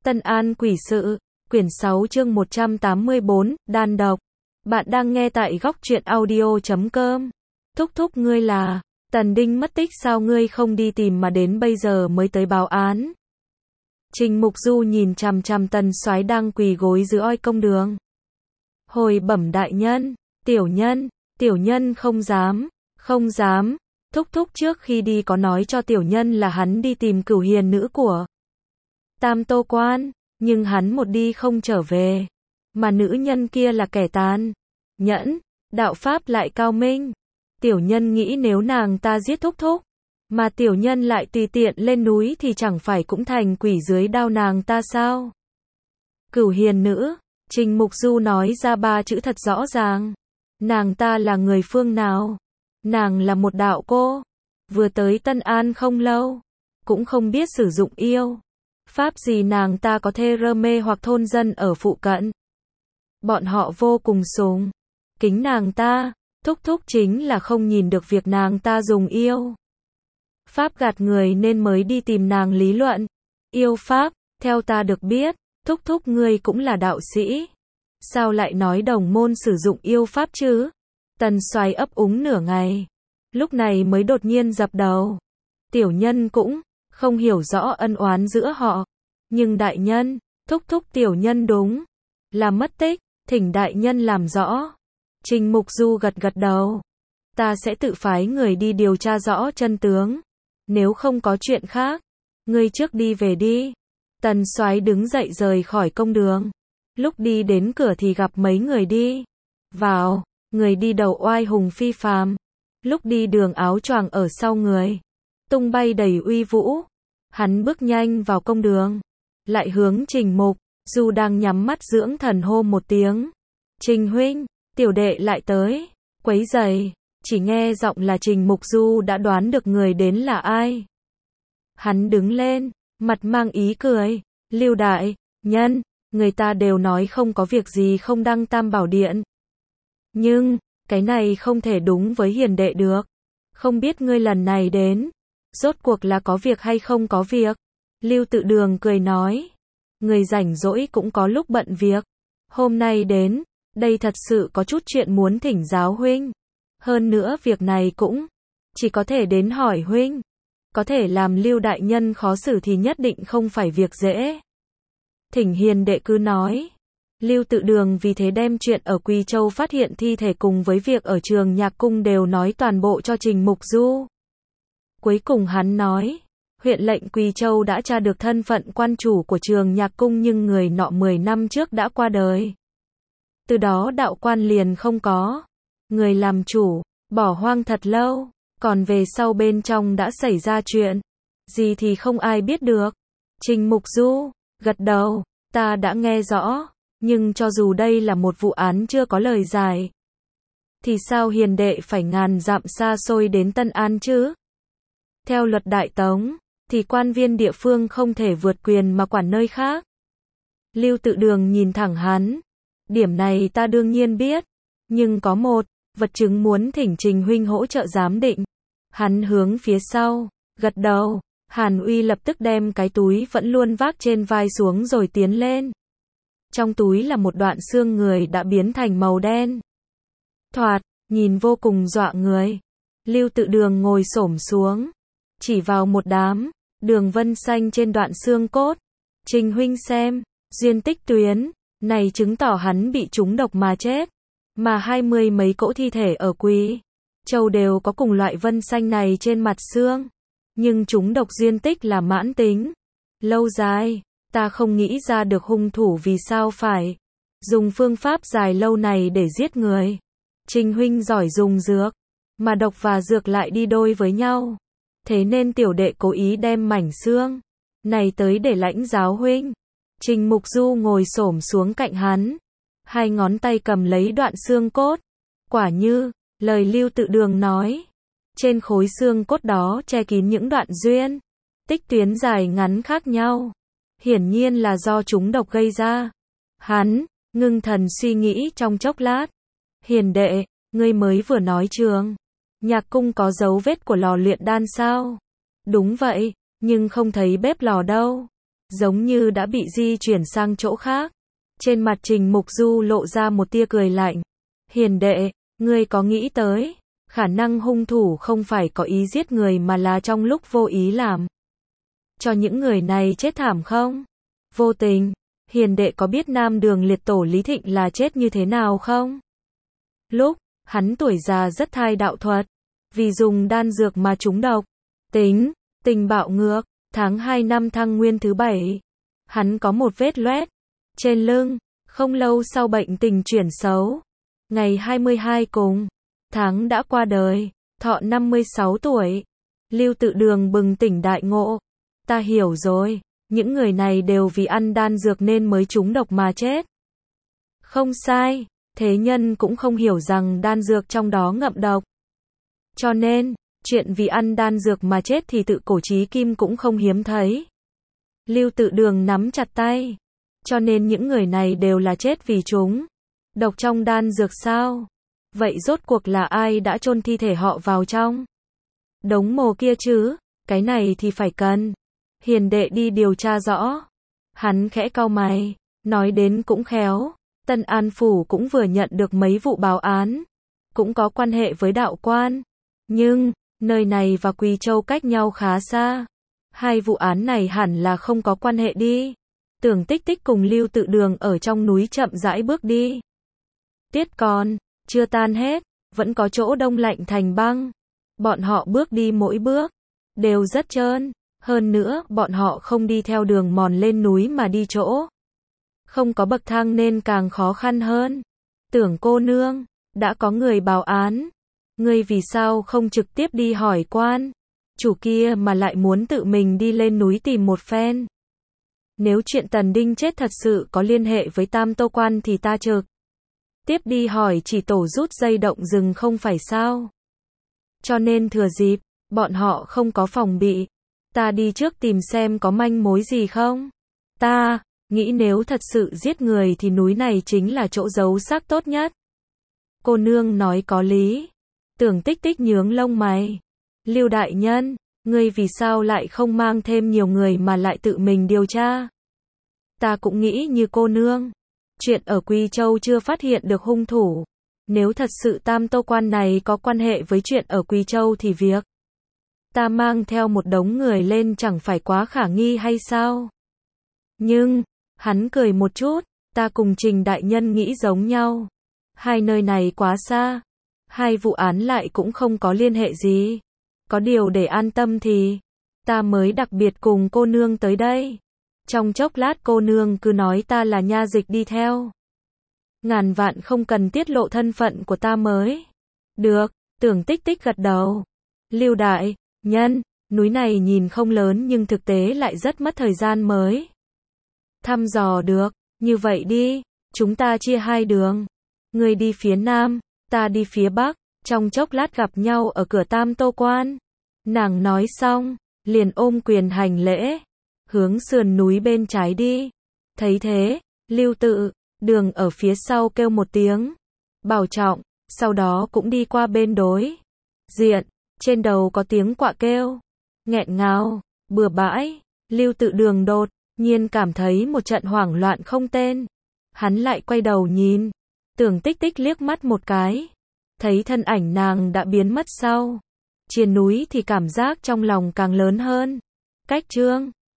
Tân An Quỷ Sự, quyển 6 chương 184, Đan độc. Bạn đang nghe tại góc truyện audio.com. Thúc thúc ngươi là, Tần Đinh mất tích sao ngươi không đi tìm mà đến bây giờ mới tới báo án. Trình Mục Du nhìn chằm chằm Tần Soái đang quỳ gối giữa oi công đường. Hồi bẩm đại nhân, tiểu nhân không dám, thúc thúc trước khi đi có nói cho tiểu nhân là hắn đi tìm cửu hiền nữ của Tam Tô Quan, nhưng hắn một đi không trở về, mà nữ nhân kia là kẻ tàn nhẫn, đạo pháp lại cao minh. Tiểu nhân nghĩ nếu nàng ta giết thúc thúc, mà tiểu nhân lại tùy tiện lên núi thì chẳng phải cũng thành quỷ dưới đao nàng ta sao? Cửu hiền nữ, Trình Mục Du nói ra ba chữ thật rõ ràng. Nàng ta là người phương nào? Nàng là một đạo cô, vừa tới Tân An không lâu, cũng không biết sử dụng yêu pháp gì, nàng ta có thê rơ mê hoặc thôn dân ở phụ cận. Bọn họ vô cùng sùng kính nàng ta, thúc thúc chính là không nhìn được việc nàng ta dùng yêu pháp gạt người nên mới đi tìm nàng lý luận. Yêu pháp, theo ta được biết, thúc thúc ngươi cũng là đạo sĩ. Sao lại nói đồng môn sử dụng yêu pháp chứ? Tần Soái ấp úng nửa ngày, lúc này mới đột nhiên dập đầu. Tiểu nhân cũng không hiểu rõ ân oán giữa họ, nhưng đại nhân, thúc thúc tiểu nhân đúng là mất tích, thỉnh đại nhân làm rõ. Trình Mục Du gật gật đầu. Ta sẽ tự phái người đi điều tra rõ chân tướng. Nếu không có chuyện khác, ngươi trước đi về đi. Tần Soái đứng dậy rời khỏi công đường. Lúc đi đến cửa thì gặp mấy người đi vào, người đi đầu oai hùng phi phàm. Lúc đi đường áo choàng ở sau người, tung bay đầy uy vũ. Hắn bước nhanh vào công đường, lại hướng Trình Mục Du đang nhắm mắt dưỡng thần hô một tiếng. Trình huynh, tiểu đệ lại tới, quấy rầy. Chỉ nghe giọng là Trình Mục Du đã đoán được người đến là ai. Hắn đứng lên, mặt mang ý cười. Lưu đại nhân, người ta đều nói không có việc gì không đăng Tam Bảo Điện. Nhưng, cái này không thể đúng với hiền đệ được. Không biết ngươi lần này đến, rốt cuộc là có việc hay không có việc? Lưu Tự Đường cười nói. Người rảnh rỗi cũng có lúc bận việc. Hôm nay đến, đây thật sự có chút chuyện muốn thỉnh giáo huynh. Hơn nữa việc này cũng chỉ có thể đến hỏi huynh. Có thể làm Lưu đại nhân khó xử thì nhất định không phải việc dễ. Thỉnh hiền đệ cứ nói. Lưu Tự Đường vì thế đem chuyện ở Quỳ Châu phát hiện thi thể cùng với việc ở Trường Nhạc Cung đều nói toàn bộ cho Trình Mục Du. Cuối cùng hắn nói, huyện lệnh Quỳ Châu đã tra được thân phận quan chủ của Trường Nhạc Cung nhưng người nọ 10 năm trước đã qua đời. Từ đó đạo quan liền không có người làm chủ, bỏ hoang thật lâu, còn về sau bên trong đã xảy ra chuyện gì thì không ai biết được. Trình Mục Du gật đầu, ta đã nghe rõ, nhưng cho dù đây là một vụ án chưa có lời giải, thì sao hiền đệ phải ngàn dặm xa xôi đến Tân An chứ? Theo luật Đại Tống, thì quan viên địa phương không thể vượt quyền mà quản nơi khác. Lưu Tự Đường nhìn thẳng hắn. Điểm này ta đương nhiên biết, nhưng có một vật chứng muốn thỉnh Trình huynh hỗ trợ giám định. Hắn hướng phía sau, gật đầu. Hàn Uy lập tức đem cái túi vẫn luôn vác trên vai xuống rồi tiến lên. Trong túi là một đoạn xương người đã biến thành màu đen. Thoạt, nhìn vô cùng dọa người. Lưu Tự Đường ngồi xổm xuống, chỉ vào một đám đường vân xanh trên đoạn xương cốt. Trình huynh xem, duyên tích tuyến, này chứng tỏ hắn bị trúng độc mà chết. Mà 20 mấy cỗ thi thể ở Quỳ Châu đều có cùng loại vân xanh này trên mặt xương. Nhưng trúng độc duyên tích là mãn tính, lâu dài. Ta không nghĩ ra được hung thủ vì sao phải dùng phương pháp dài lâu này để giết người. Trình huynh giỏi dùng dược, mà độc và dược lại đi đôi với nhau. Thế nên tiểu đệ cố ý đem mảnh xương này tới để lãnh giáo huynh. Trình Mục Du ngồi xổm xuống cạnh hắn, hai ngón tay cầm lấy đoạn xương cốt. Quả như lời Lưu Tự Đường nói, trên khối xương cốt đó che kín những đoạn duyên tích tuyến dài ngắn khác nhau, hiển nhiên là do chúng độc gây ra. Hắn ngưng thần suy nghĩ trong chốc lát. Hiền đệ, ngươi mới vừa nói Trường Nhạc Cung có dấu vết của lò luyện đan sao? Đúng vậy, nhưng không thấy bếp lò đâu. giống như đã bị di chuyển sang chỗ khác. Trên mặt Trình Mục Du lộ ra một tia cười lạnh. Hiền đệ, ngươi có nghĩ tới, khả năng hung thủ không phải có ý giết người mà là trong lúc vô ý làm cho những người này chết thảm không? Vô tình, hiền đệ có biết Nam Đường liệt tổ Lý Thịnh là chết như thế nào không? Lúc hắn tuổi già rất thai đạo thuật, vì dùng đan dược mà trúng độc. Tình bạo ngược, tháng 2 năm Thăng Nguyên thứ 7, hắn có một vết loét trên lưng, không lâu sau bệnh tình chuyển xấu. Ngày 22 cùng tháng đã qua đời, thọ 56 tuổi. Lưu Tự Đường bừng tỉnh đại ngộ. Ta hiểu rồi, những người này đều vì ăn đan dược nên mới trúng độc mà chết. Không sai, thế nhân cũng không hiểu rằng đan dược trong đó ngậm độc. Cho nên, chuyện vì ăn đan dược mà chết thì tự cổ chí kim cũng không hiếm thấy. Lưu Tự Đường nắm chặt tay. Cho nên những người này đều là chết vì chúng độc trong đan dược sao? Vậy rốt cuộc là ai đã chôn thi thể họ vào trong đống mồ kia chứ? Cái này thì phải cần hiền đệ đi điều tra rõ. Hắn khẽ cau mày, nói đến cũng khéo, Tân An Phủ cũng vừa nhận được mấy vụ báo án, cũng có quan hệ với đạo quan. Nhưng, nơi này và Quỳ Châu cách nhau khá xa. Hai vụ án này hẳn là không có quan hệ đi. Tưởng Tích Tích cùng Lưu Tự Đường ở trong núi chậm rãi bước đi. Tiết còn chưa tan hết, vẫn có chỗ đông lạnh thành băng. Bọn họ bước đi mỗi bước đều rất trơn, hơn nữa, bọn họ không đi theo đường mòn lên núi mà đi chỗ không có bậc thang nên càng khó khăn hơn. Tưởng cô nương, đã có người báo án, ngươi vì sao không trực tiếp đi hỏi quan chủ kia mà lại muốn tự mình đi lên núi tìm một phen? Nếu chuyện Tần Đinh chết thật sự có liên hệ với Tam Tô Quan thì ta trực tiếp đi hỏi chỉ tổ rút dây động rừng không phải sao? Cho nên thừa dịp bọn họ không có phòng bị, ta đi trước tìm xem có manh mối gì không. Ta nghĩ nếu thật sự giết người thì núi này chính là chỗ giấu xác tốt nhất. Cô nương nói có lý. Tưởng Tích Tích nhướng lông mày. Lưu đại nhân, ngươi vì sao lại không mang thêm nhiều người mà lại tự mình điều tra? Ta cũng nghĩ như cô nương. Chuyện ở Quy Châu chưa phát hiện được hung thủ. Nếu thật sự Tam Tô Quan này có quan hệ với chuyện ở Quy Châu thì việc ta mang theo một đống người lên chẳng phải quá khả nghi hay sao? Nhưng, hắn cười một chút, ta cùng Trình đại nhân nghĩ giống nhau. Hai nơi này quá xa, hai vụ án lại cũng không có liên hệ gì. Có điều để an tâm thì ta mới đặc biệt cùng cô nương tới đây. Trong chốc lát cô nương cứ nói ta là nha dịch đi theo. Ngàn vạn không cần tiết lộ thân phận của ta mới. Được, Tưởng Tích Tích gật đầu. Lưu đại nhân, núi này nhìn không lớn nhưng thực tế lại rất mất thời gian mới thăm dò được. Như vậy đi, chúng ta chia hai đường. Ngươi đi phía nam, ta đi phía bắc, trong chốc lát gặp nhau ở cửa Tam Tô Quan. Nàng nói xong, liền ôm quyền hành lễ, hướng sườn núi bên trái đi. Thấy thế, Lưu Tự Đường ở phía sau kêu một tiếng bảo trọng, sau đó cũng đi qua bên đối diện. Trên đầu có tiếng quạ kêu nghẹn ngào, bừa bãi. Lưu Tự Đường đột nhiên cảm thấy một trận hoảng loạn không tên. Hắn lại quay đầu nhìn Tưởng Tích Tích liếc mắt một cái, thấy thân ảnh nàng đã biến mất sau triền núi thì cảm giác trong lòng càng lớn hơn. Cách chương